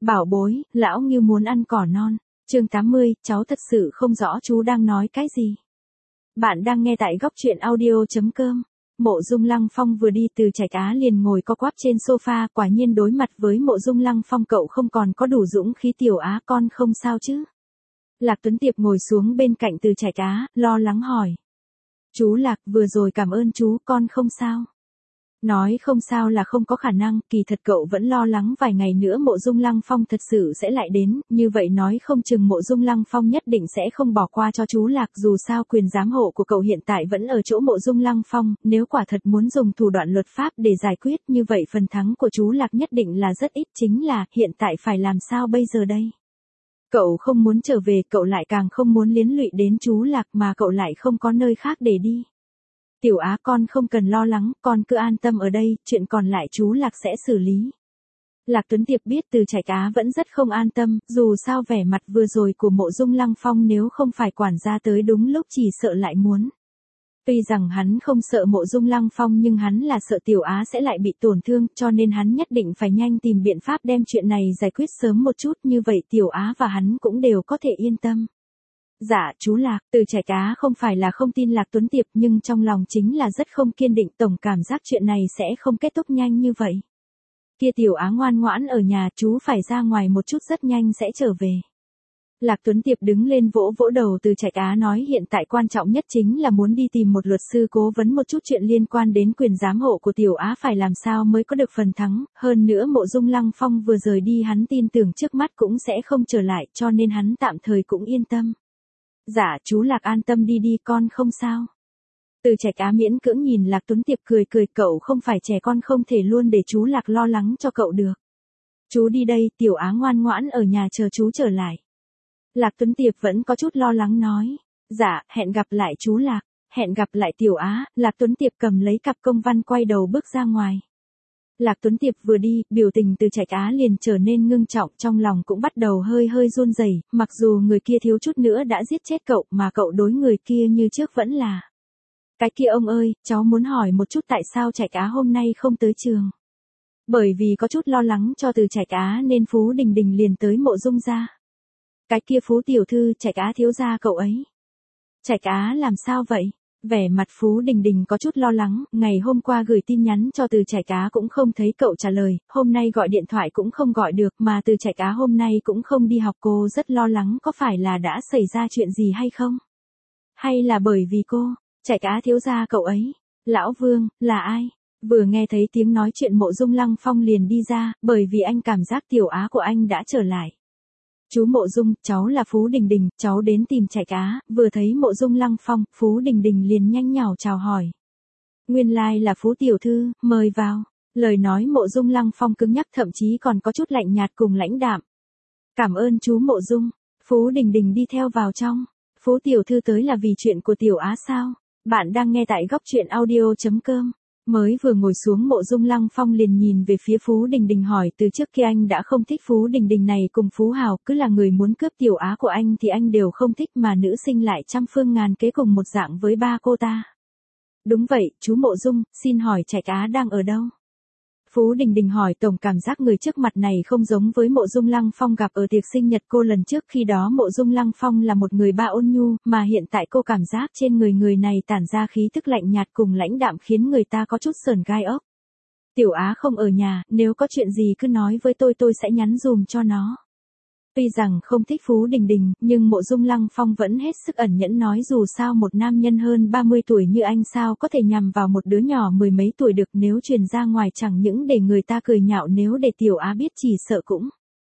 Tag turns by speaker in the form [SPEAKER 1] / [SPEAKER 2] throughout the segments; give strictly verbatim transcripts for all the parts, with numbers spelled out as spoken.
[SPEAKER 1] Bảo bối, lão Ngưu muốn ăn cỏ non. Chương tám mươi, cháu thật sự không rõ chú đang nói cái gì. Bạn đang nghe tại góc truyện audio chấm com. Mộ Dung Lăng Phong vừa đi từ Trạch Á liền ngồi co quắp trên sofa, quả nhiên đối mặt với Mộ Dung Lăng Phong cậu không còn có đủ dũng khí. Tiểu Á con không sao chứ? Lạc Tuấn Tiệp ngồi xuống bên cạnh từ Trạch Á, lo lắng hỏi. Chú Lạc, vừa rồi cảm ơn chú, con không sao. Nói không sao là không có khả năng, kỳ thật cậu vẫn lo lắng vài ngày nữa Mộ Dung Lăng Phong thật sự sẽ lại đến, như vậy nói không chừng Mộ Dung Lăng Phong nhất định sẽ không bỏ qua cho chú Lạc, dù sao quyền giám hộ của cậu hiện tại vẫn ở chỗ Mộ Dung Lăng Phong, nếu quả thật muốn dùng thủ đoạn luật pháp để giải quyết như vậy phần thắng của chú Lạc nhất định là rất ít, chính là hiện tại phải làm sao bây giờ đây? Cậu không muốn trở về, cậu lại càng không muốn liên lụy đến chú Lạc mà cậu lại không có nơi khác để đi. Tiểu Á con không cần lo lắng, con cứ an tâm ở đây, chuyện còn lại chú Lạc sẽ xử lý. Lạc Tuấn Tiệp biết từ Trạch Á vẫn rất không an tâm, dù sao vẻ mặt vừa rồi của Mộ Dung Lăng Phong nếu không phải quản gia tới đúng lúc chỉ sợ lại muốn. Tuy rằng hắn không sợ Mộ Dung Lăng Phong nhưng hắn là sợ Tiểu Á sẽ lại bị tổn thương, cho nên hắn nhất định phải nhanh tìm biện pháp đem chuyện này giải quyết sớm một chút, như vậy Tiểu Á và hắn cũng đều có thể yên tâm. Dạ, chú Lạc, từ Trạch Á không phải là không tin Lạc Tuấn Tiệp nhưng trong lòng chính là rất không kiên định, tổng cảm giác chuyện này sẽ không kết thúc nhanh như vậy. Kia Tiểu Á ngoan ngoãn ở nhà, chú phải ra ngoài một chút rất nhanh sẽ trở về. Lạc Tuấn Tiệp đứng lên vỗ vỗ đầu từ Trạch Á nói hiện tại quan trọng nhất chính là muốn đi tìm một luật sư cố vấn một chút chuyện liên quan đến quyền giám hộ của Tiểu Á phải làm sao mới có được phần thắng, hơn nữa Mộ Dung Lăng Phong vừa rời đi hắn tin tưởng trước mắt cũng sẽ không trở lại cho nên hắn tạm thời cũng yên tâm. Dạ, chú Lạc an tâm đi đi, con không sao. Từ Trạch Á miễn cưỡng nhìn Lạc Tuấn Tiệp cười cười, cậu không phải trẻ con không thể luôn để chú Lạc lo lắng cho cậu được. Chú đi đây, Tiểu Á ngoan ngoãn ở nhà chờ chú trở lại. Lạc Tuấn Tiệp vẫn có chút lo lắng nói. Dạ, hẹn gặp lại chú Lạc, hẹn gặp lại Tiểu Á. Lạc Tuấn Tiệp cầm lấy cặp công văn quay đầu bước ra ngoài. Lạc Tuấn Tiệp vừa đi, biểu tình từ Trạch Á liền trở nên ngưng trọng, trong lòng cũng bắt đầu hơi hơi run rẩy, mặc dù người kia thiếu chút nữa đã giết chết cậu, mà cậu đối người kia như trước vẫn là. Cái kia ông ơi, cháu muốn hỏi một chút tại sao Trạch Á hôm nay không tới trường. Bởi vì có chút lo lắng cho từ Trạch Á nên Phú Đình Đình liền tới Mộ Dung gia. Cái kia Phú tiểu thư, Trạch Á thiếu gia cậu ấy. Trạch Á làm sao vậy? Vẻ mặt Phú Đình Đình có chút lo lắng, ngày hôm qua gửi tin nhắn cho từ Trạch Á cũng không thấy cậu trả lời, hôm nay gọi điện thoại cũng không gọi được, mà từ Trạch Á hôm nay cũng không đi học, cô rất lo lắng có phải là đã xảy ra chuyện gì hay không? Hay là bởi vì cô, Trạch Á thiếu gia cậu ấy, Lão Vương, là ai? Vừa nghe thấy tiếng nói chuyện Mộ Dung Lăng Phong liền đi ra, bởi vì anh cảm giác Tiểu Á của anh đã trở lại. Chú Mộ Dung, cháu là Phú Đình Đình, cháu đến tìm Trạch Á, vừa thấy Mộ Dung Lăng Phong, Phú Đình Đình liền nhanh nhảu chào hỏi. Nguyên lai like là Phú tiểu thư, mời vào. Lời nói Mộ Dung Lăng Phong cứng nhắc thậm chí còn có chút lạnh nhạt cùng lãnh đạm. Cảm ơn chú Mộ Dung. Phú Đình Đình đi theo vào trong. Phú tiểu thư tới là vì chuyện của Tiểu Á sao? Bạn đang nghe tại góc truyện audio chấm com. Mới vừa ngồi xuống Mộ Dung Lăng Phong liền nhìn về phía Phú Đình Đình hỏi, từ trước kia anh đã không thích Phú Đình Đình này cùng Phú Hào, cứ là người muốn cướp Tiểu Á của anh thì anh đều không thích, mà nữ sinh lại trăm phương ngàn kế cùng một dạng với ba cô ta. Đúng vậy, chú Mộ Dung, xin hỏi Trạch Á đang ở đâu? Phú Đình Đình hỏi, tổng cảm giác người trước mặt này không giống với Mộ Dung Lăng Phong gặp ở tiệc sinh nhật cô lần trước, khi đó Mộ Dung Lăng Phong là một người ba ôn nhu, mà hiện tại cô cảm giác trên người người này tản ra khí tức lạnh nhạt cùng lãnh đạm khiến người ta có chút sởn gai ốc. Tiểu Á không ở nhà, nếu có chuyện gì cứ nói với tôi tôi sẽ nhắn dùm cho nó. Tuy rằng không thích Phú Đình Đình, nhưng Mộ Dung Lăng Phong vẫn hết sức ẩn nhẫn nói dù sao một nam nhân hơn ba mươi tuổi như anh sao có thể nhằm vào một đứa nhỏ mười mấy tuổi được, nếu truyền ra ngoài chẳng những để người ta cười nhạo, nếu để Tiểu Á biết chỉ sợ cũng.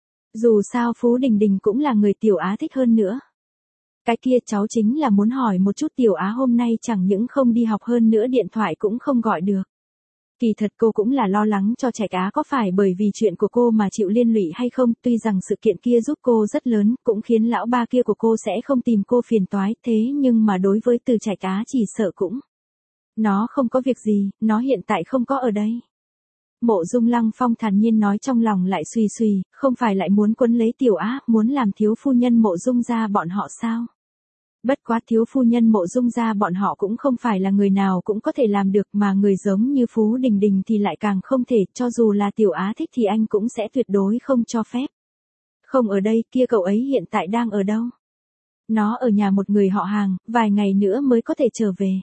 [SPEAKER 1] Dù sao Phú Đình Đình cũng là người Tiểu Á thích hơn nữa. Cái kia cháu chính là muốn hỏi một chút Tiểu Á hôm nay chẳng những không đi học hơn nữa điện thoại cũng không gọi được. Kỳ thật cô cũng là lo lắng cho Trạch Á có phải bởi vì chuyện của cô mà chịu liên lụy hay không, tuy rằng sự kiện kia giúp cô rất lớn, cũng khiến lão ba kia của cô sẽ không tìm cô phiền toái, thế nhưng mà đối với từ Trạch Á chỉ sợ cũng. Nó không có việc gì, nó hiện tại không có ở đây. Mộ Dung Lăng Phong thản nhiên nói, trong lòng lại suy suy, không phải lại muốn quấn lấy Tiểu Á, muốn làm thiếu phu nhân Mộ Dung gia bọn họ sao? Bất quá thiếu phu nhân Mộ Dung gia bọn họ cũng không phải là người nào cũng có thể làm được, mà người giống như Phú Đình Đình thì lại càng không thể, cho dù là Tiểu Á thích thì anh cũng sẽ tuyệt đối không cho phép. Không ở đây, kia cậu ấy hiện tại đang ở đâu? Nó ở nhà một người họ hàng, vài ngày nữa mới có thể trở về.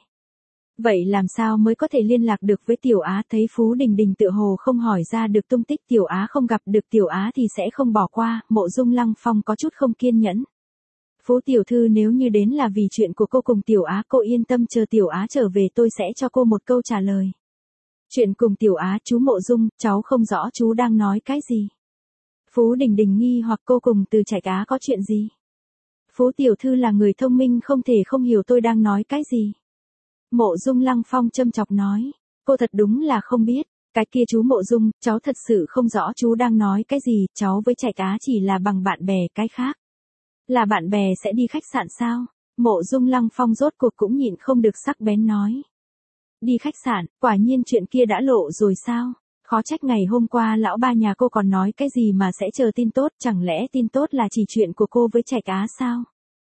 [SPEAKER 1] Vậy làm sao mới có thể liên lạc được với Tiểu Á? Thấy Phú Đình Đình tựa hồ không hỏi ra được tung tích Tiểu Á, không gặp được Tiểu Á thì sẽ không bỏ qua, Mộ Dung Lăng Phong có chút không kiên nhẫn. Phú tiểu thư, nếu như đến là vì chuyện của cô cùng Tiểu Á, cô yên tâm, chờ Tiểu Á trở về tôi sẽ cho cô một câu trả lời. Chuyện cùng Tiểu Á, chú Mộ Dung, cháu không rõ chú đang nói cái gì. Phú Đình Đình nghi hoặc cô cùng Từ Trạch Á có chuyện gì? Phú tiểu thư là người thông minh, không thể không hiểu tôi đang nói cái gì. Mộ Dung Lăng Phong châm chọc nói, cô thật đúng là không biết, cái kia chú Mộ Dung, cháu thật sự không rõ chú đang nói cái gì, cháu với Trạch Á chỉ là bằng bạn bè, cái khác. Là bạn bè sẽ đi khách sạn sao? Mộ Dung Lăng Phong rốt cuộc cũng nhịn không được sắc bén nói. Đi khách sạn, quả nhiên chuyện kia đã lộ rồi sao? Khó trách ngày hôm qua lão ba nhà cô còn nói cái gì mà sẽ chờ tin tốt, chẳng lẽ tin tốt là chỉ chuyện của cô với Trạch Á sao?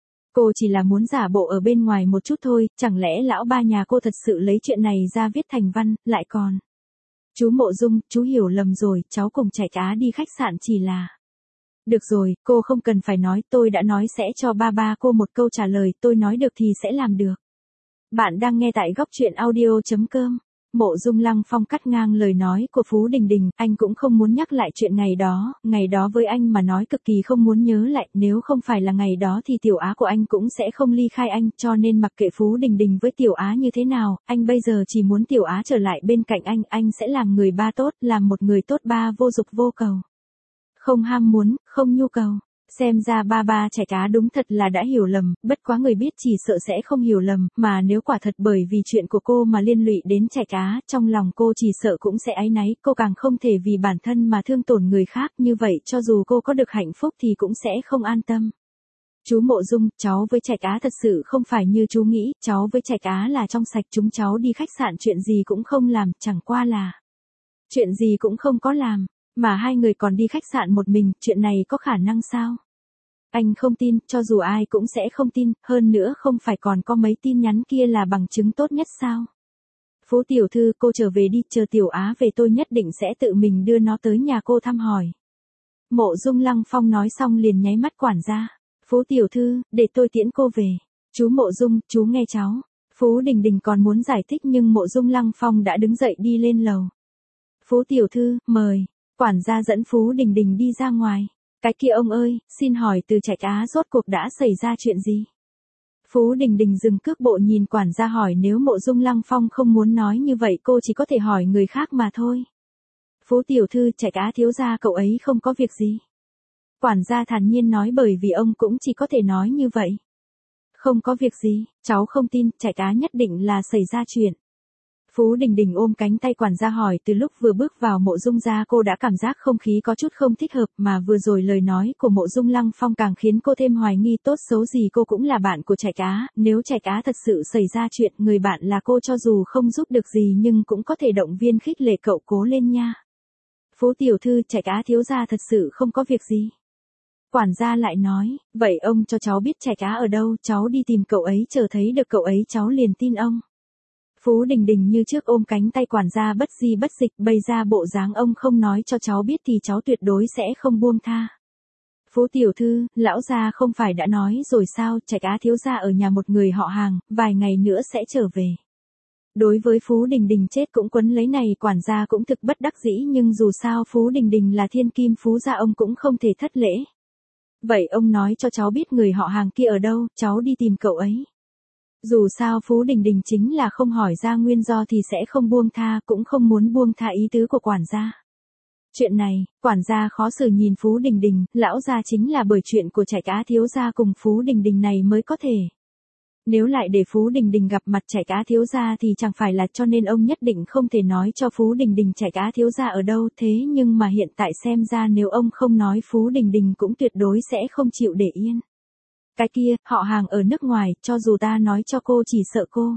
[SPEAKER 1] Cô chỉ là muốn giả bộ ở bên ngoài một chút thôi, chẳng lẽ lão ba nhà cô thật sự lấy chuyện này ra viết thành văn, lại còn. Chú Mộ Dung, chú hiểu lầm rồi, cháu cùng Trạch Á đi khách sạn chỉ là. Được rồi, cô không cần phải nói, tôi đã nói sẽ cho ba ba cô một câu trả lời, tôi nói được thì sẽ làm được. Bạn đang nghe tại góc truyện audio.com. Mộ Dung Lăng Phong cắt ngang lời nói của Phú Đình Đình, anh cũng không muốn nhắc lại chuyện ngày đó, ngày đó với anh mà nói cực kỳ không muốn nhớ lại, nếu không phải là ngày đó thì Tiểu Á của anh cũng sẽ không ly khai anh, cho nên mặc kệ Phú Đình Đình với Tiểu Á như thế nào, anh bây giờ chỉ muốn Tiểu Á trở lại bên cạnh anh, anh sẽ làm người ba tốt, làm một người tốt ba vô dục vô cầu. Không ham muốn, không nhu cầu. Xem ra ba ba Trạch Á đúng thật là đã hiểu lầm, bất quá người biết chỉ sợ sẽ không hiểu lầm, mà nếu quả thật bởi vì chuyện của cô mà liên lụy đến Trạch Á, trong lòng cô chỉ sợ cũng sẽ áy náy, cô càng không thể vì bản thân mà thương tổn người khác, như vậy cho dù cô có được hạnh phúc thì cũng sẽ không an tâm. Chú Mộ Dung, cháu với Trạch Á thật sự không phải như chú nghĩ, cháu với Trạch Á là trong sạch, chúng cháu đi khách sạn chuyện gì cũng không làm, chẳng qua là chuyện gì cũng không có làm. Mà hai người còn đi khách sạn một mình, chuyện này có khả năng sao? Anh không tin, cho dù ai cũng sẽ không tin, hơn nữa không phải còn có mấy tin nhắn kia là bằng chứng tốt nhất sao? Phú tiểu thư, cô trở về đi, chờ Tiểu Á về tôi nhất định sẽ tự mình đưa nó tới nhà cô thăm hỏi. Mộ Dung Lăng Phong nói xong liền nháy mắt quản gia. Phú tiểu thư, để tôi tiễn cô về. Chú Mộ Dung, chú nghe cháu. Phú Đình Đình còn muốn giải thích nhưng Mộ Dung Lăng Phong đã đứng dậy đi lên lầu. Phú tiểu thư, mời. Quản gia dẫn Phú Đình Đình đi ra ngoài. Cái kia ông ơi, xin hỏi Từ Trạch Á rốt cuộc đã xảy ra chuyện gì? Phú Đình Đình dừng cước bộ nhìn quản gia hỏi, nếu Mộ Dung Lăng Phong không muốn nói như vậy cô chỉ có thể hỏi người khác mà thôi. Phú tiểu thư, Trạch Á thiếu gia cậu ấy không có việc gì. Quản gia thản nhiên nói, bởi vì ông cũng chỉ có thể nói như vậy. Không có việc gì, cháu không tin, Trạch Á nhất định là xảy ra chuyện. Phú Đình Đình ôm cánh tay quản gia hỏi, từ lúc vừa bước vào Mộ Dung gia cô đã cảm giác không khí có chút không thích hợp, mà vừa rồi lời nói của Mộ Dung Lăng Phong càng khiến cô thêm hoài nghi, tốt xấu gì cô cũng là bạn của Trạch Á, nếu Trạch Á thật sự xảy ra chuyện, người bạn là cô cho dù không giúp được gì nhưng cũng có thể động viên khích lệ cậu cố lên nha. Phú tiểu thư, Trạch Á thiếu gia thật sự không có việc gì. Quản gia lại nói, vậy ông cho cháu biết Trạch Á ở đâu, cháu đi tìm cậu ấy, chờ thấy được cậu ấy cháu liền tin ông. Phú Đình Đình như trước ôm cánh tay quản gia bất di bất dịch, bày ra bộ dáng ông không nói cho cháu biết thì cháu tuyệt đối sẽ không buông tha. Phú tiểu thư, lão gia không phải đã nói rồi sao, Trạch Á thiếu gia ở nhà một người họ hàng, vài ngày nữa sẽ trở về. Đối với Phú Đình Đình chết cũng quấn lấy này, quản gia cũng thực bất đắc dĩ, nhưng dù sao Phú Đình Đình là thiên kim phú gia, ông cũng không thể thất lễ. Vậy ông nói cho cháu biết người họ hàng kia ở đâu, cháu đi tìm cậu ấy. Dù sao Phú Đình Đình chính là không hỏi ra nguyên do thì sẽ không buông tha, cũng không muốn buông tha ý tứ của quản gia. Chuyện này, quản gia khó xử nhìn Phú Đình Đình, lão gia chính là bởi chuyện của Trạch Á thiếu gia cùng Phú Đình Đình này mới có thể. Nếu lại để Phú Đình Đình gặp mặt Trạch Á thiếu gia thì chẳng phải là, cho nên ông nhất định không thể nói cho Phú Đình Đình Trạch Á thiếu gia ở đâu, thế nhưng mà hiện tại xem ra nếu ông không nói Phú Đình Đình cũng tuyệt đối sẽ không chịu để yên. Cái kia, họ hàng ở nước ngoài, cho dù ta nói cho cô chỉ sợ cô.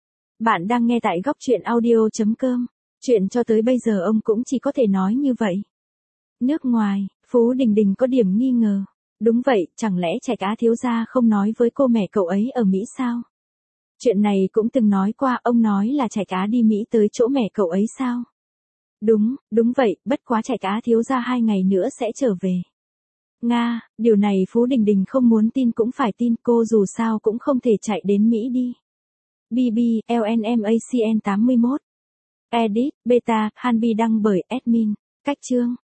[SPEAKER 1] Bạn đang nghe tại góc truyện audio.com. Chuyện cho tới bây giờ ông cũng chỉ có thể nói như vậy. Nước ngoài, Phú Đình Đình có điểm nghi ngờ. Đúng vậy, chẳng lẽ Trạch Á thiếu gia không nói với cô mẹ cậu ấy ở Mỹ sao? Chuyện này cũng từng nói qua, ông nói là Trạch Á đi Mỹ tới chỗ mẹ cậu ấy sao? Đúng, đúng vậy, bất quá Trạch Á thiếu gia hai ngày nữa sẽ trở về. Nga, điều này Phú Đình Đình không muốn tin cũng phải tin, cô dù sao cũng không thể chạy đến Mỹ đi. bê bê, lờ en em a xê en tám mươi mốt. Edit, Beta, Hanbi đăng bởi admin. Cách chương.